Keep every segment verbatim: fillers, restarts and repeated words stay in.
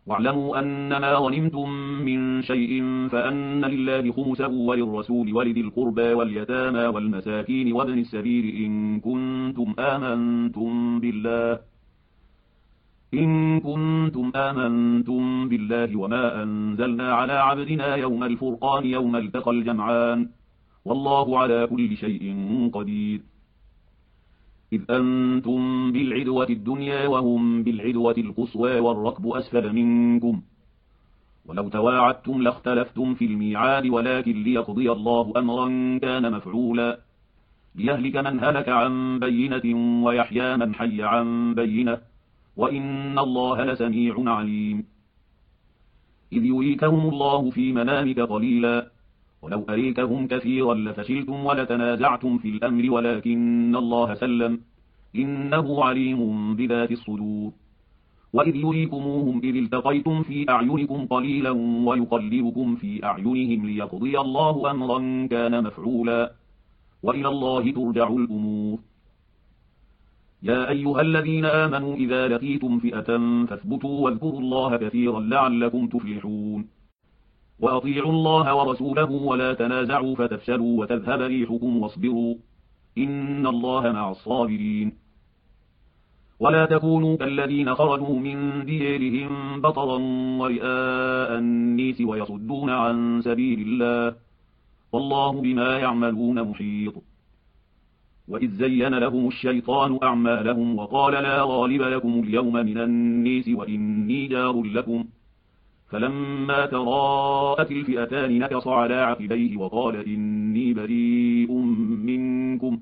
واعلموا أنما غنمتم من شيء فأن لله خمسه وللرسول ولذي القربى واليتامى والمساكين وابن السبيل إن كنتم آمنتم بالله إن كنتم آمنتم بالله وما أنزلنا على عبدنا يوم الفرقان يوم التقى الجمعان والله على كل شيء قدير. إذ أنتم بالعدوة الدنيا وهم بالعدوة القصوى والركب أسفل منكم ولو تواعدتم لاختلفتم في الميعاد ولكن ليقضي الله أمرا كان مفعولا ليهلك من هلك عن بينة ويحيى من حي عن بينة وإن الله لسميع عليم. إذ يريكهم الله في منامك قليلا ولو أريكهم كثيرا لفشلتم ولتنازعتم في الأمر ولكن الله سلم إنه عليم بذات الصدور. وإذ يريكموهم إذ التقيتم في أعينكم قليلا ويقلبكم في أعينهم ليقضي الله أمرا كان مفعولا وإلى الله ترجع الأمور. يا أيها الذين آمنوا إذا لقيتم فئة فاثبتوا واذكروا الله كثيرا لعلكم تفلحون. وأطيعوا الله ورسوله ولا تنازعوا فتفشلوا وتذهب ريحكم واصبروا إن الله مع الصابرين. ولا تكونوا كالذين خرجوا من ديارهم بطرا ورئاء الناس ويصدون عن سبيل الله والله بما يعملون محيط. وإذ زين لهم الشيطان أعمالهم وقال لا غالب لكم اليوم من الناس وإني جار لكم فلما تراءت الفئتان نكص على عقبيه وقال إني بريء منكم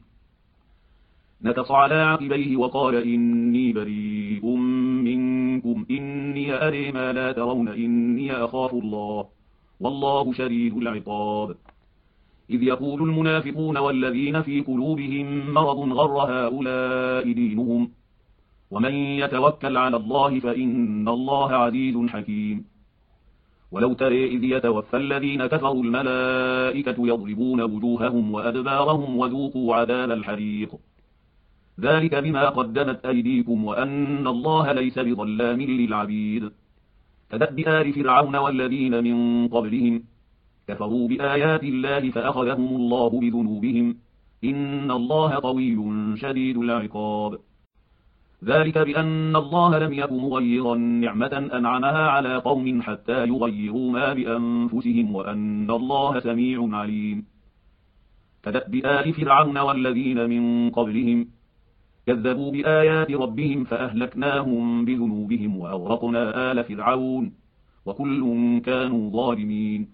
نكص على عقبيه وقال إني بريء منكم إني أري ما لا ترون إني أخاف الله والله شديد العقاب. إذ يقول المنافقون والذين في قلوبهم مرض غر هؤلاء دينهم ومن يتوكل على الله فإن الله عزيز حكيم. ولو ترى إذ يتوفى الذين كفروا الملائكة يضربون وجوههم وأدبارهم وذوقوا عذاب الحريق ذلك بما قدمت أيديكم وأن الله ليس بظلام للعبيد. كدأب آل فرعون والذين من قبلهم كفروا بآيات الله فأخذهم الله بذنوبهم إن الله قوي شديد العقاب. ذلك بأن الله لم يكن مغيرا نعمة أنعمها على قوم حتى يغيروا ما بأنفسهم وأن الله سميع عليم. كدأب آل فرعون والذين من قبلهم كذبوا بآيات ربهم فأهلكناهم بذنوبهم وأغرقنا آل فرعون وكل كانوا ظالمين.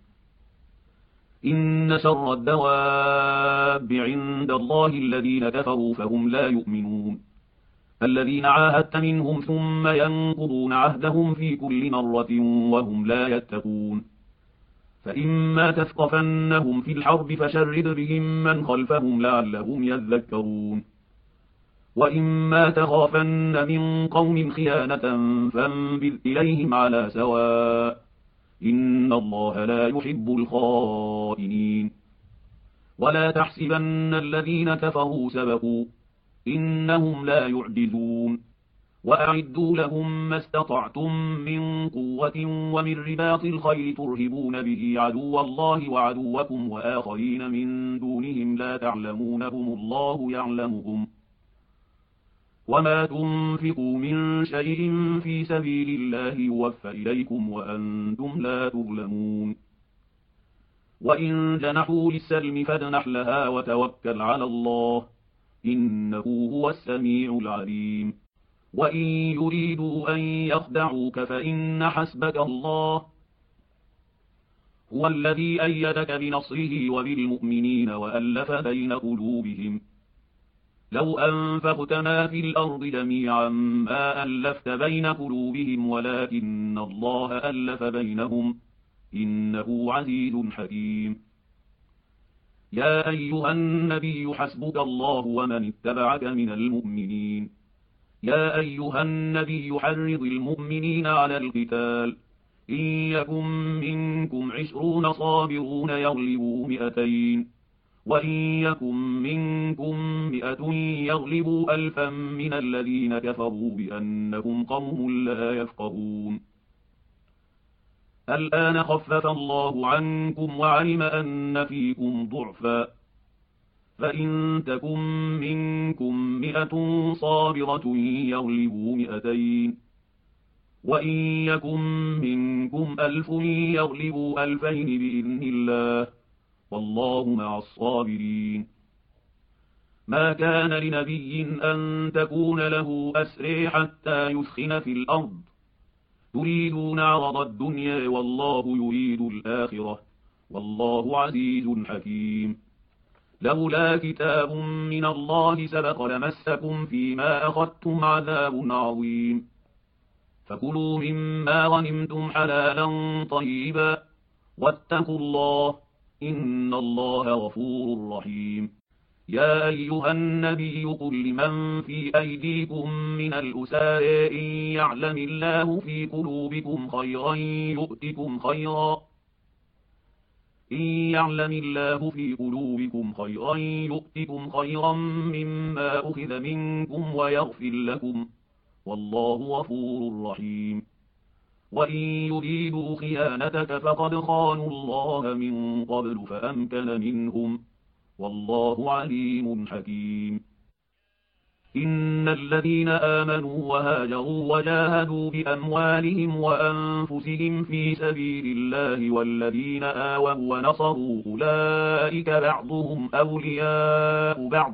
إن شر الدواب عند الله الذين كفروا فهم لا يؤمنون الذين عاهدت منهم ثم ينقضون عهدهم في كل مرة وهم لا يتقون. فإما تثقفنهم في الحرب فشرد بهم من خلفهم لعلهم يذكرون. وإما تخافن من قوم خيانة فانبذ إليهم على سواء إن الله لا يحب الخائنين. ولا تحسبن الذين كفروا سبقوا إنهم لا يعجزون. وأعدوا لهم ما استطعتم من قوة ومن رباط الخيل ترهبون به عدو الله وعدوكم وآخرين من دونهم لا تعلمونهم الله يعلمهم وما تنفقوا من شيء في سبيل الله يوفى إليكم وأنتم لا تظلمون. وإن جنحوا للسلم فاجنح لها وتوكل على الله إنه هو السميع العليم. وإن يريدوا أن يخدعوك فإن حسبك الله هو الذي أيدك بنصره وبالمؤمنين وألف بين قلوبهم لو أنفقت ما في الأرض جميعا ما ألفت بين قلوبهم ولكن الله ألف بينهم إنه عزيز حكيم. يا أيها النبي حسبك الله ومن اتبعك من المؤمنين. يا أيها النبي حرض المؤمنين على القتال إن يكن منكم عشرون صابرون يغلبوا مئتين وإن يكن منكم مئة يغلبوا ألفا من الذين كفروا بأنهم قوم لا يفقهون. الآن خفف الله عنكم وعلم أن فيكم ضعفا، فإن تكن منكم مئة صابرة يغلبوا مئتين، وإن يكن منكم ألف يغلبوا ألفين بإذن الله، والله مع الصابرين. ما كان لنبي أن تكون له أسرى حتى يثخن في الأرض، تريدون عرض الدنيا والله يريد الآخرة، والله عزيز حكيم. لولا كتاب من الله سبق لمسكم فيما أخذتم عذاب عظيم، فكلوا مما غنمتم حلالا طيبا، واتقوا الله إن الله غفور رحيم. يا أيها النبي قل لمن في أيديكم من الأسارى إن يعلم الله في قلوبكم خيرا يؤتكم خيرا إن يعلم الله في قلوبكم خيرا يؤتكم خيرا مما أخذ منكم ويغفر لكم، والله غفور رحيم. وإن يريدوا خيانتك فقد خانوا الله من قبل فأمكن منهم، والله عليم حكيم. إن الذين آمنوا وهاجروا وجاهدوا بأموالهم وأنفسهم في سبيل الله والذين آووا ونصروا أولئك بعضهم أولياء بعض،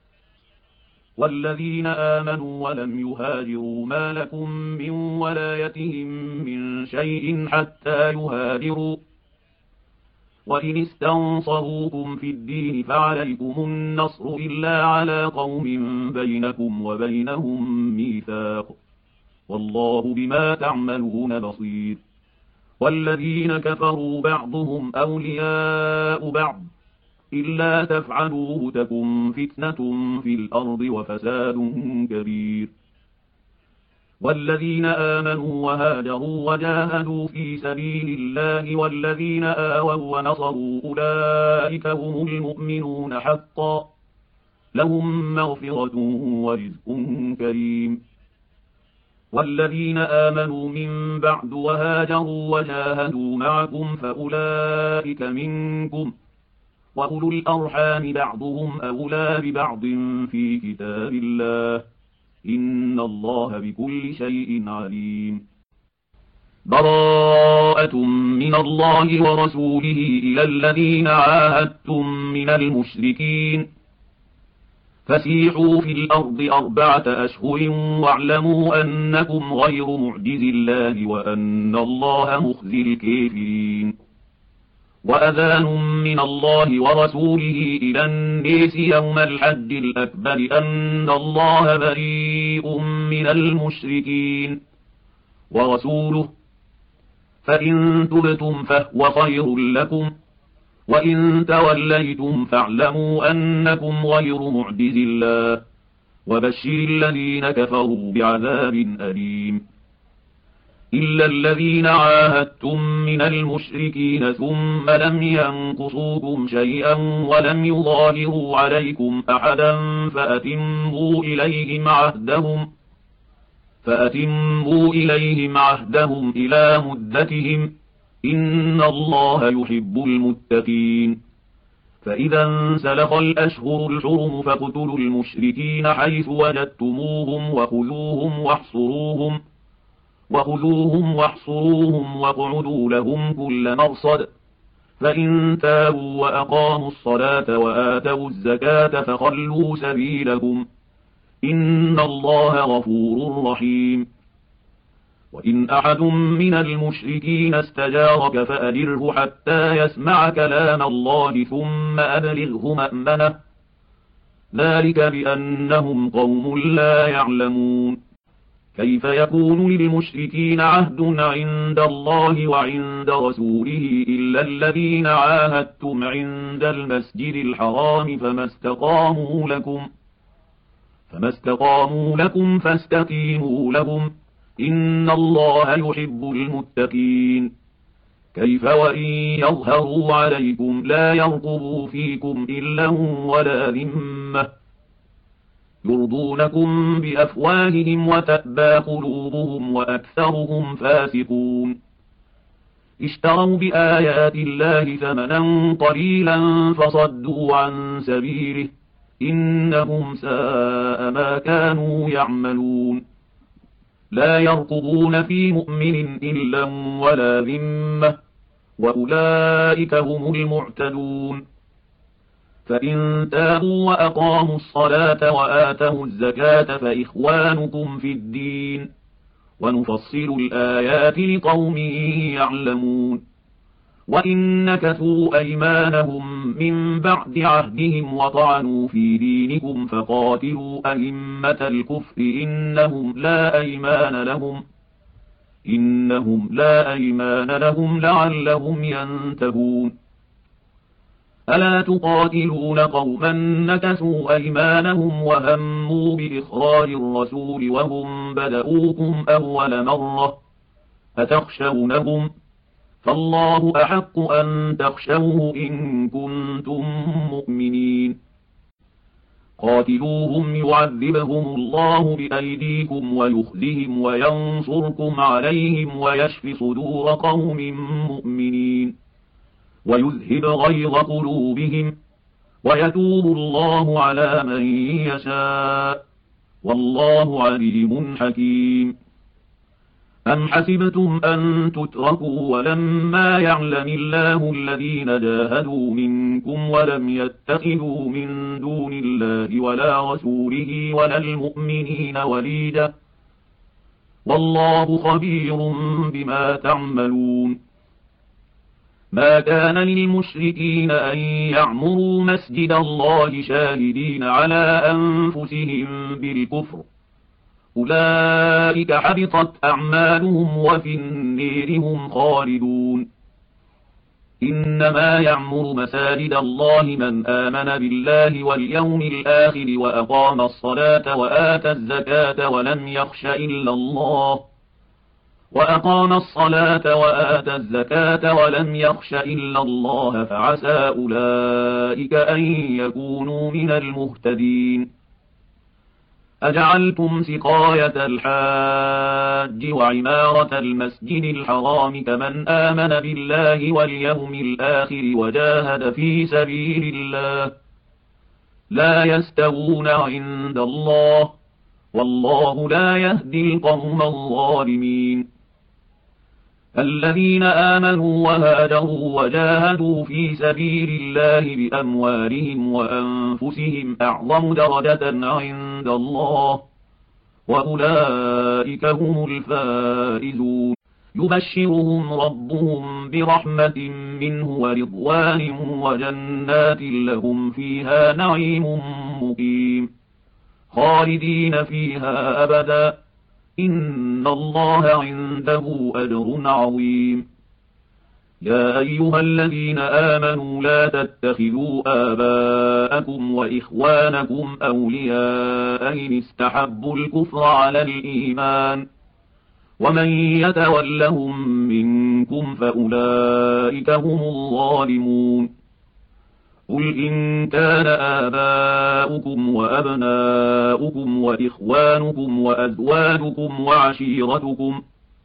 والذين آمنوا ولم يهاجروا ما لكم من ولايتهم من شيء حتى يهاجروا، وإن استنصروكم في الدين فعليكم النصر إلا على قوم بينكم وبينهم ميثاق، والله بما تعملون بصير. والذين كفروا بعضهم أولياء بعض، إلا تفعلوه تكن فتنة في الأرض وفساد كبير. والذين آمنوا وهاجروا وجاهدوا في سبيل الله والذين آووا ونصروا أولئك هم المؤمنون حقا، لهم مغفرة ورزق كريم. والذين آمنوا من بعد وهاجروا وجاهدوا معكم فأولئك منكم، وأولو الأرحام بعضهم أولى ببعض في كتاب الله، إن الله بكل شيء عليم. براءة من الله ورسوله إلى الذين عاهدتم من المشركين، فسيحوا في الأرض أربعة أشهر واعلموا أنكم غير معجز الله وأن الله مخزي الكافرين. وأذان من الله ورسوله إلى الناس يوم الحج الأكبر أن الله بريء من المشركين ورسوله، فإن تبتم فهو خير لكم، وإن توليتم فاعلموا أنكم غير معجز الله، وبشر الذين كفروا بعذاب أليم. إلا الذين عاهدتم من المشركين ثم لم ينقصوكم شيئا ولم يظاهروا عليكم أحدا فأتموا إليهم عهدهم فأتموا إليهم عهدهم إلى مدتهم، إن الله يحب المتقين. فإذا انسلخ الأشهر الحرم فاقتلوا المشركين حيث وجدتموهم وخذوهم واحصروهم وخذوهم واحصروهم واقعدوا لهم كل مرصد، فإن تابوا وأقاموا الصلاة وآتوا الزكاة فخلوا سبيلهم، إن الله غفور رحيم. وإن أحد من المشركين استجارك فأجره حتى يسمع كلام الله ثم أبلغه مأمنه، ذلك بأنهم قوم لا يعلمون. كيف يكون للمشركين عهد عند الله وعند رسوله إلا الذين عاهدتم عند المسجد الحرام فما استقاموا لكم فما استقاموا لكم فاستقيموا لهم، إن الله يحب المتقين. كيف وإن يظهروا عليكم لا يرقبوا فيكم إلا ولا ذمة، يرضونكم بأفواههم وتأبى قلوبهم وأكثرهم فاسقون. اشتروا بآيات الله ثمنا قليلا فصدوا عن سبيله إنهم ساء ما كانوا يعملون لا يرقبون في مؤمن إلا ولا ذمة وأولئك هم المعتدون فإن تابوا وأقاموا الصلاة وآتوا الزكاة فإخوانكم في الدين ونفصل الآيات لقوم يعلمون وإن نكثوا أيمانهم من بعد عهدهم وطعنوا في دينكم فقاتلوا أئمة الكفر إنهم لا أيمان لهم إنهم لا أيمان لهم لعلهم ينتهون ألا تقاتلون قوما نكثوا أيمانهم وهموا بإخراج الرسول وهم بدؤوكم أول مرة أتخشونهم فالله أحق أن تخشوه إن كنتم مؤمنين قاتلوهم يعذبهم الله بأيديكم ويخزهم وينصركم عليهم ويشف صدور قوم مؤمنين ويذهب غيظ قلوبهم ويتوب الله على من يشاء والله عليم حكيم أم حسبتم أن تتركوا ولما يعلم الله الذين جاهدوا منكم ولم يتخذوا من دون الله ولا رسوله ولا المؤمنين وليجا والله خبير بما تعملون ما كان للمشركين أن يعمروا مسجد الله شاهدين على أنفسهم بالكفر أولئك حبطت أعمالهم وفي النير هم خالدون إنما يعمر مساجد الله من آمن بالله واليوم الآخر وأقام الصلاة وآتى الزكاة ولم يخش إلا الله وأقام الصلاة وآتى الزكاة ولم يخش إلا الله فعسى أولئك أن يكونوا من المهتدين أجعلتم سقاية الحاج وعمارة المسجد الحرام كمن آمن بالله واليوم الآخر وجاهد في سبيل الله لا يستوون عند الله والله لا يهدي القوم الظالمين الذين آمنوا وهاجروا وجاهدوا في سبيل الله بأموالهم وأنفسهم أعظم درجة عند الله وأولئك هم الفائزون يبشرهم ربهم برحمة منه ورضوان وجنات لهم فيها نعيم مقيم خالدين فيها أبدا إن الله عنده أجر عظيم يا أيها الذين آمنوا لا تتخذوا آباءكم وإخوانكم أولياء إن استحبوا الكفر على الإيمان ومن يتولهم منكم فأولئك هم الظالمون قل إن كان آباؤكم وأبناؤكم وإخوانكم وأزواجكم وعشيرتكم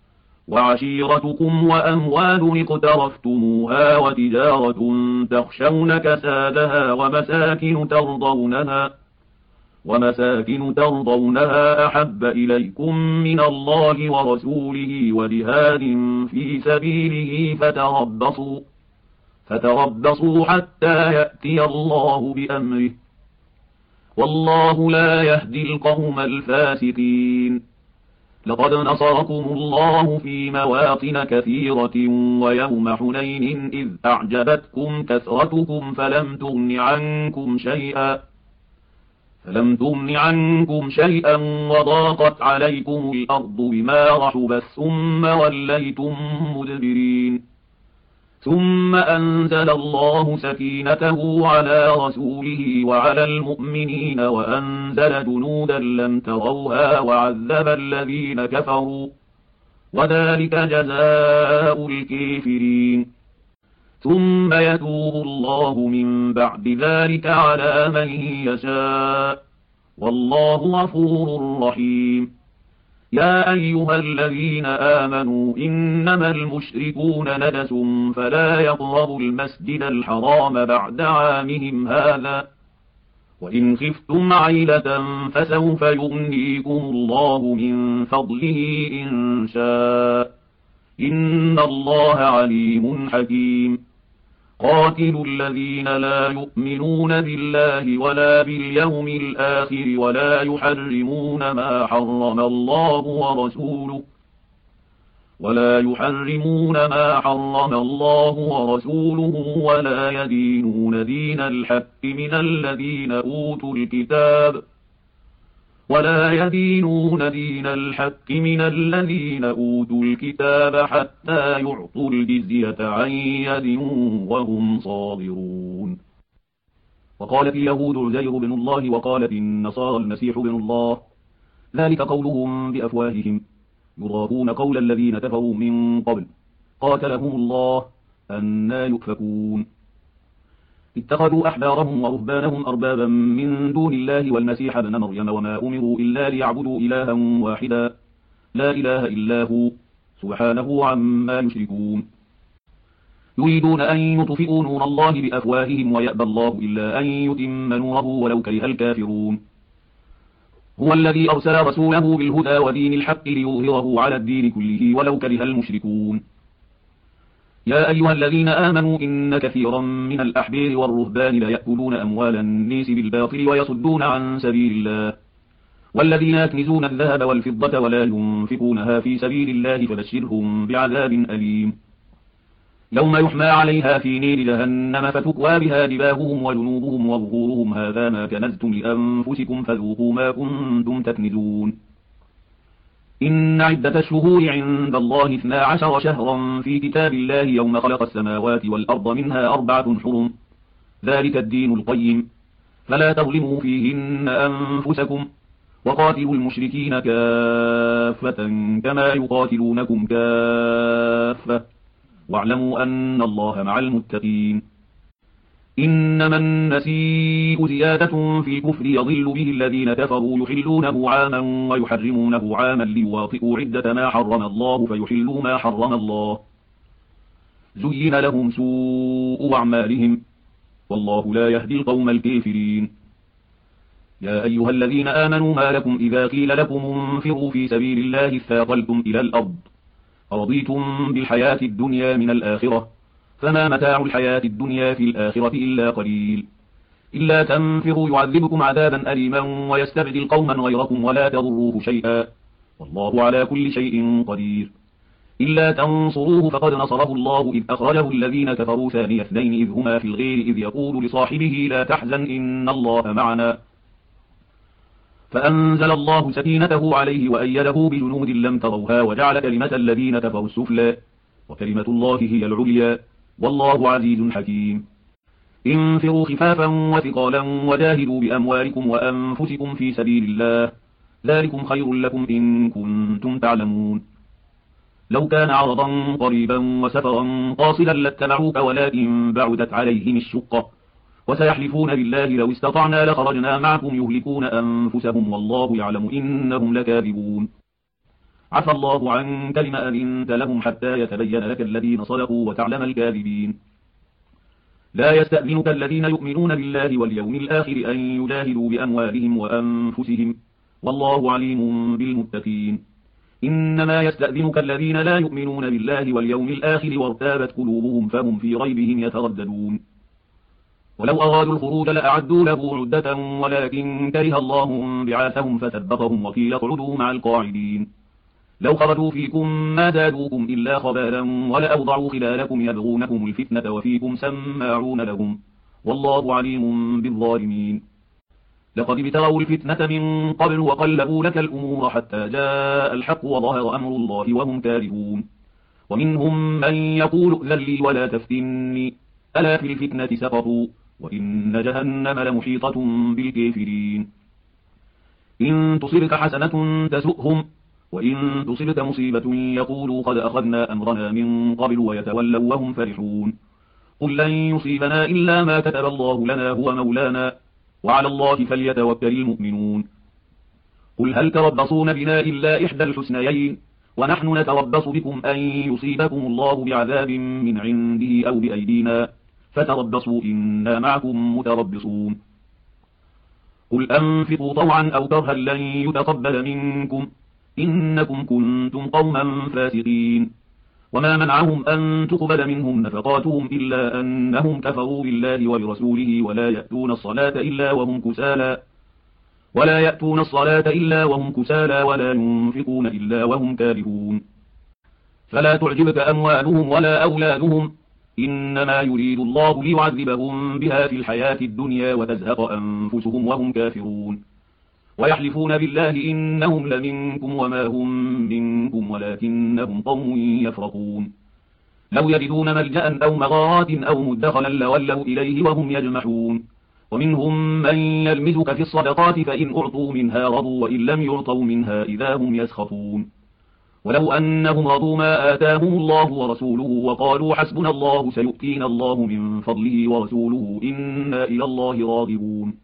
وعشيرتكم وأموال اقترفتموها وتجارة تخشون كسادها ومساكن ترضونها ومساكن ترضونها أحب إليكم من الله ورسوله وجهاد في سبيله فتربصوا فتربصوا حتى يأتي الله بأمره والله لا يهدي القوم الفاسقين لقد نصركم الله في مواطن كثيرة ويوم حنين إذ أعجبتكم كثرتكم فلم تغن عنكم شيئا فلم تغن عنكم شيئا وضاقت عليكم الأرض بما رحبت ثم وليتم مدبرين ثم أنزل الله سكينته على رسوله وعلى المؤمنين وأنزل جنودا لم تروها وعذب الذين كفروا وذلك جزاء الكافرين ثم يتوب الله من بعد ذلك على من يشاء والله غفور رحيم يا أيها الذين آمنوا إنما المشركون نجس فلا يقربوا المسجد الحرام بعد عامهم هذا وإن خفتم عيلة فسوف يغنيكم الله من فضله إن شاء إن الله عليم حكيم قاتلوا الذين لا يؤمنون بالله ولا باليوم الآخر ولا يحرمون ما حرم الله ورسوله ولا يحرمون ما حرم الله ورسوله ولا يدينون دين الحق من الذين أوتوا الكتاب ولا يدينون دين الحق من الذين أوتوا الكتاب حتى يعطوا الجزية عن يد وهم صاغرون. وقالت اليهود عزير بن الله وقالت النصارى المسيح بن الله ذلك قولهم بأفواههم يضاهون قول الذين كفروا من قبل قاتلهم الله أنى يؤفكون. اتخذوا أحبارهم ورهبانهم أربابا من دون الله والمسيح ابن مريم وما أمروا إلا ليعبدوا إلها واحدا لا إله إلا هو سبحانه عما يشركون. يريدون أن يطفئوا نور الله بأفواههم ويأبى الله إلا أن يتم نوره ولو كره الكافرون. هو الذي أرسل رسوله بالهدى ودين الحق ليظهره على الدين كله ولو كره المشركون. يا أيها الذين آمنوا إن كثيرا من الأحبار والرهبان ليأكلون أموال الناس بالباطل ويصدون عن سبيل الله والذين يكنزون الذهب والفضة ولا ينفقونها في سبيل الله فبشرهم بعذاب أليم يوم يحمى عليها في نير جهنم فتكوى بها جباههم وجنوبهم وظهورهم هذا ما كنزتم لأنفسكم فذوقوا ما كنتم تكنزون. إن عدة الشهور عند الله اثنا عشر شهرا في كتاب الله يوم خلق السماوات والأرض منها أربعة حرم ذلك الدين القيم فلا تظلموا فيهن أنفسكم وقاتلوا المشركين كافة كما يقاتلونكم كافة واعلموا أن الله مع المتقين. إنما النسيء زيادة في الكفر يضل به الذين كفروا يحلونه عاما ويحرمونه عاما ليواطئوا عدة ما حرم الله فيحلوا ما حرم الله زين لهم سوء أعمالهم والله لا يهدي القوم الكافرين. يا أيها الذين آمنوا ما لكم إذا قيل لكم انفروا في سبيل الله اثاقلتم إلى الأرض أرضيتم بالحياة الدنيا من الآخرة فما متاع الحياة الدنيا في الآخرة إلا قليل إلا تنفروا يعذبكم عذابا أليما ويستبدل قوما غيركم ولا تضروه شيئا والله على كل شيء قدير. إلا تنصروه فقد نصره الله إذ أخرجه الذين كفروا ثاني اثنين إذ هما في الغير إذ يقول لصاحبه لا تحزن إن الله معنا فأنزل الله سكينته عليه وأيده بجنود لم تروها وجعل كلمة الذين كفروا السفلى وكلمة الله هي العليا والله عزيز حكيم. انفروا خفافا وثقالا وجاهدوا بأموالكم وأنفسكم في سبيل الله ذلكم خير لكم إن كنتم تعلمون. لو كان عرضا قريبا وسفرا قاصدا لاتبعوك ولكن بعدت عليهم الشقة وسيحلفون بالله لو استطعنا لخرجنا معكم يهلكون أنفسهم والله يعلم إنهم لكاذبون. عفى الله عنك لما أذنت لهم حتى يتبين لك الذين صدقوا وتعلم الكاذبين. لا يستأذنك الذين يؤمنون بالله واليوم الآخر أن يجاهدوا بأموالهم وأنفسهم والله عليم بالمتقين. إنما يستأذنك الذين لا يؤمنون بالله واليوم الآخر وارتابت قلوبهم فهم في ريبهم يترددون. ولو أرادوا الخروج لأعدوا له عدة ولكن كره الله بعاثهم فثبطهم وقيل اقعدوا مع القاعدين. لو خرجوا فيكم ما زادوكم إلا خبالا ولأوضعوا خلالكم يبغونكم الفتنة وفيكم سماعون لهم والله عليم بالظالمين. لقد ابتغوا الفتنة من قبل وقلبوا لك الأمور حتى جاء الحق وظهر أمر الله وهم كارهون. ومنهم من يقول ائذن لي ولا تفتني ألا في الفتنة سقطوا وإن جهنم لمحيطة بالكافرين. إن تصبك حسنة تسؤهم وإن تصبك مصيبة يقولوا قد أخذنا أمرنا من قبل ويتولوا وهم فرحون. قل لن يصيبنا إلا ما كتب الله لنا هو مولانا وعلى الله فليتوكل المؤمنون. قل هل تربصون بنا إلا إحدى الحسنيين ونحن نتربص بكم أن يصيبكم الله بعذاب من عنده أو بأيدينا فتربصوا إنا معكم متربصون قل أنفقوا طوعا أو كرها لن يتقبل منكم إنكم كنتم قوما فاسقين وما منعهم أن تقبل منهم نفقاتهم إلا أنهم كفروا بالله وبرسوله ولا يأتون الصلاة إلا وهم كسالى ولا يأتون الصلاة إلا وهم كسالى ولا ينفقون إلا وهم كارهون فلا تعجبك أموالهم ولا أولادهم إنما يريد الله ليعذبهم بها في الحياة الدنيا وتزهق أنفسهم وهم كافرون ويحلفون بالله إنهم لمنكم وما هم منكم ولكنهم قوم يفرقون لو يجدون ملجأ أو مغارات أو مدخلا لولوا إليه وهم يجمحون ومنهم من يلمزك في الصدقات فإن أعطوا منها رضوا وإن لم يعطوا منها إذا هم يسخطون ولو أنهم رضوا ما آتاهم الله ورسوله وقالوا حسبنا الله سيؤتينا الله من فضله ورسوله إنا إلى الله راغبون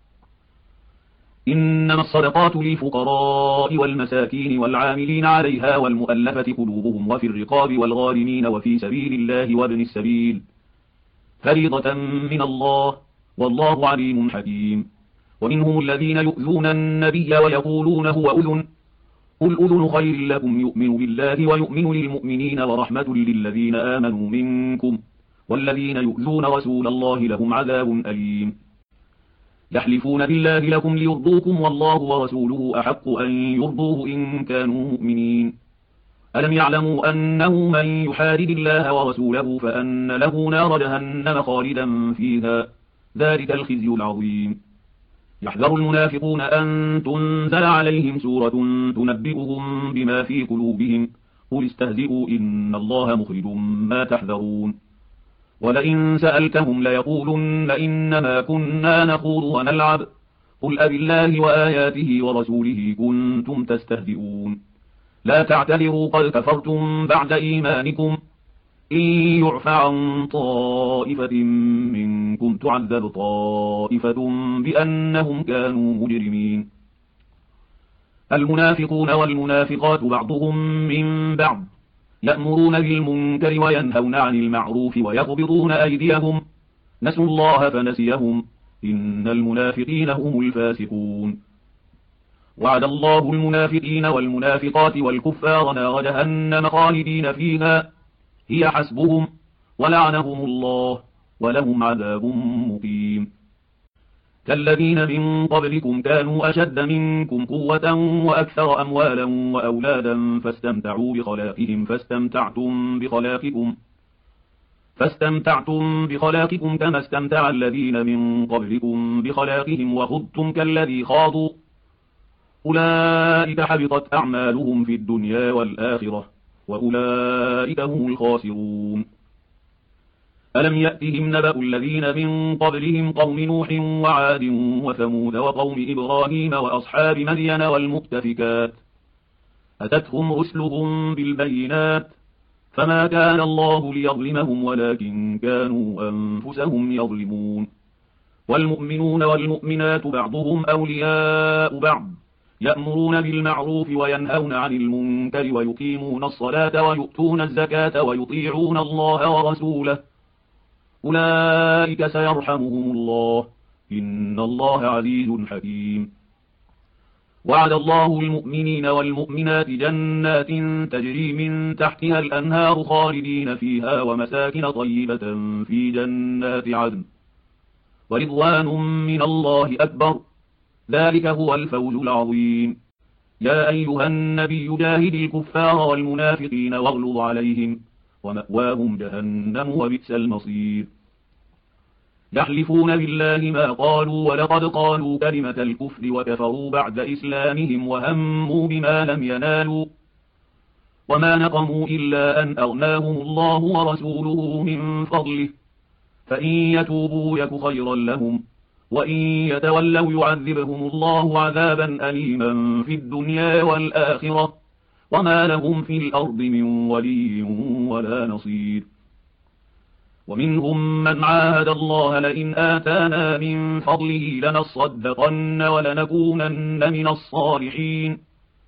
إنما الصدقات للفقراء والمساكين والعاملين عليها والمؤلفة قلوبهم وفي الرقاب والغارمين وفي سبيل الله وابن السبيل فريضة من الله والله عليم حكيم ومنهم الذين يؤذون النبي ويقولون هو أذن قل أذن خير لكم يؤمن بالله ويؤمن للمؤمنين ورحمة للذين آمنوا منكم والذين يؤذون رسول الله لهم عذاب أليم يحلفون بالله لكم ليرضوكم والله ورسوله أحق أن يرضوه إن كانوا مؤمنين ألم يعلموا أنه من يحارب الله ورسوله فأن له نار جهنم خالدا فيها ذلك الخزي العظيم يحذر المنافقون أن تنزل عليهم سورة تنبئهم بما في قلوبهم قل استهزئوا إن الله مخرج ما تحذرون ولئن سألتهم ليقولن إنما كنا نخوض ونلعب قل أب الله وآياته ورسوله كنتم تستهزئون لا تعتذروا قد كفرتم بعد إيمانكم إن يعفى عن طائفة منكم تعذب طائفة بأنهم كانوا مجرمين المنافقون والمنافقات بعضهم من بعض يأمرون بالمنكر وينهون عن المعروف ويقبضون أيديهم نسوا الله فنسيهم إن المنافقين هم الفاسقون وعد الله المنافقين والمنافقات والكفار نار جهنم خالدين فيها هي حسبهم ولعنهم الله ولهم عذاب مقيم كالذين من قبلكم كانوا أشد منكم قوة وأكثر أموالا وأولادا فاستمتعوا بخلاقهم فاستمتعتم بخلاقكم فاستمتعتم بخلاقكم كما استمتع الذين من قبلكم بخلاقهم وخضتم كالذي خاضوا أولئك حبطت أعمالهم في الدنيا والآخرة وأولئك هم الخاسرون ألم يأتهم نبأ الذين من قبلهم قوم نوح وعاد وثمود وقوم إبراهيم وأصحاب مدين والمؤتفكات أتتهم رسلهم بالبينات فما كان الله ليظلمهم ولكن كانوا أنفسهم يظلمون والمؤمنون والمؤمنات بعضهم أولياء بعض يأمرون بالمعروف وينهون عن المنكر ويقيمون الصلاة ويؤتون الزكاة ويطيعون الله ورسوله أولئك سيرحمهم الله إن الله عزيز حكيم وعد الله المؤمنين والمؤمنات جنات تجري من تحتها الأنهار خالدين فيها ومساكن طيبة في جنات عدن ورضوان من الله أكبر ذلك هو الفوز العظيم يا أيها النبي جاهد الكفار والمنافقين واغلظ عليهم ومأواهم جهنم وبئس المصير يحلفون بالله ما قالوا ولقد قالوا كلمة الكفر وكفروا بعد إسلامهم وهموا بما لم ينالوا وما نقموا إلا أن أغناهم الله ورسوله من فضله فإن يتوبوا يك خيرا لهم وإن يتولوا يعذبهم الله عذابا أليما في الدنيا والآخرة وما لهم في الأرض من ولي ولا نصير ومنهم من عاهد الله لئن آتانا من فضله لنصدقن ولنكونن من الصالحين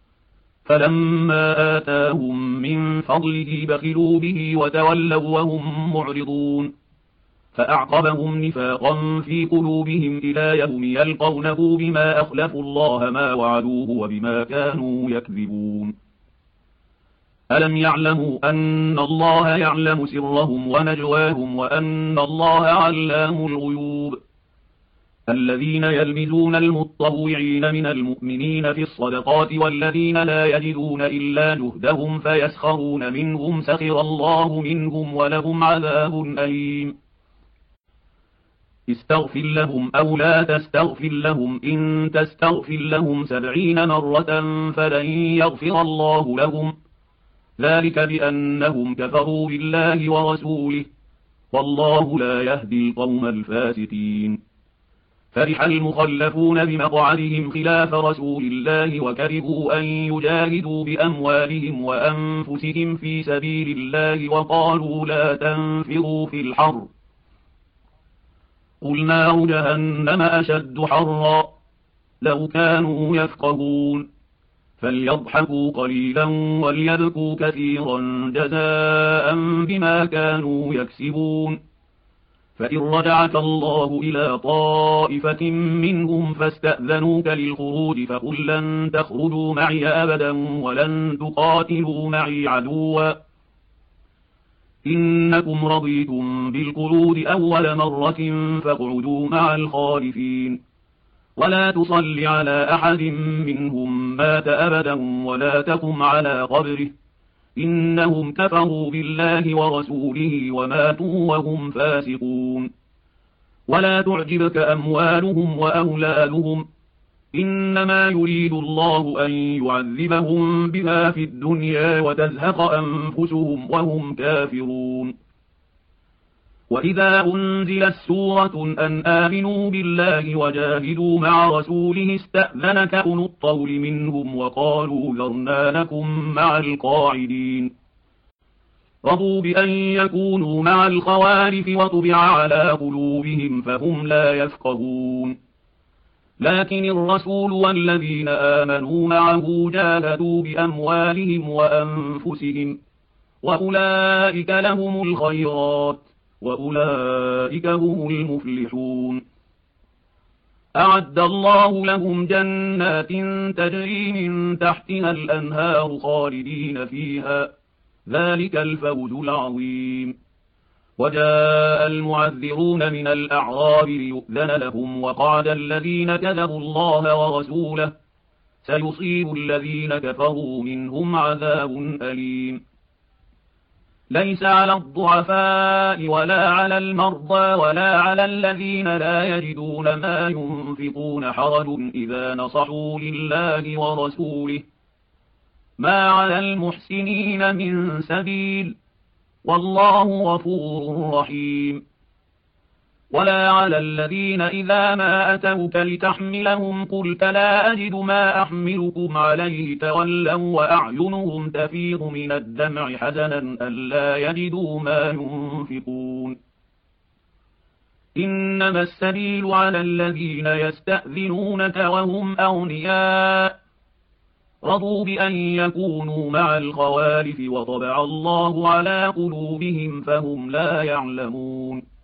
فلما آتاهم من فضله بخلوا به وتولوا وهم معرضون فأعقبهم نفاقا في قلوبهم إلى يوم يلقونه بما أخلفوا الله ما وعدوه وبما كانوا يكذبون ألم يعلموا أن الله يعلم سرهم ونجواهم وأن الله علام الغيوب الذين يلمزون المتطوعين من المؤمنين في الصدقات والذين لا يجدون إلا جهدهم فيسخرون منهم سخر الله منهم ولهم عذاب أليم استغفر لهم أو لا تستغفر لهم إن تستغفر لهم سبعين مرة فلن يغفر الله لهم ذلك بأنهم كفروا بالله ورسوله والله لا يهدي القوم الفاسقين فرح المخلفون بمقعدهم خلاف رسول الله وكرهوا أن يجاهدوا بأموالهم وأنفسهم في سبيل الله وقالوا لا تنفروا في الحر قل نار جهنم أشد حرا لو كانوا يفقهون فليضحكوا قليلا وليبكوا كثيرا جزاء بما كانوا يكسبون فإن رجعك الله إلى طائفة منهم فاستأذنوك للخروج فقل لن تخرجوا معي أبدا ولن تقاتلوا معي عدوا إنكم رضيتم بالقعود أول مرة فاقعدوا مع الخالفين ولا تصل على أحد منهم مات أبدا ولا تقم على قبره إنهم كفروا بالله ورسوله وماتوا وهم فاسقون ولا تعجبك أموالهم وأولادهم إنما يريد الله أن يعذبهم بها في الدنيا وتزهق أنفسهم وهم كافرون وإذا أنزلت سورة أن آمنوا بالله وجاهدوا مع رسوله استأذنك أولو الطول منهم وقالوا ذرنا لكم مع القاعدين رضوا بأن يكونوا مع الخوارف وطبع على قلوبهم فهم لا يفقهون لكن الرسول والذين آمنوا معه جاهدوا بأموالهم وأنفسهم وأولئك لهم الخيرات وأولئك هم المفلحون أعد الله لهم جنات تجري من تحتها الأنهار خالدين فيها ذلك الفوز العظيم وجاء المعذرون من الأعراب ليؤذن لهم وقعد الذين كذبوا الله ورسوله سيصيب الذين كفروا منهم عذاب أليم ليس على الضعفاء ولا على المرضى ولا على الذين لا يجدون ما ينفقون حرج إذا نصحوا لله ورسوله ما على المحسنين من سبيل والله غفور رحيم ولا على الذين إذا ما أتوك لتحملهم قلت لا أجد ما أحملكم عليه تولوا وأعينهم تفيض من الدمع حزنا ألا يجدوا ما ينفقون إنما السبيل على الذين يستأذنونك وهم أغنياء رضوا بأن يكونوا مع الخوالف وطبع الله على قلوبهم فهم لا يعلمون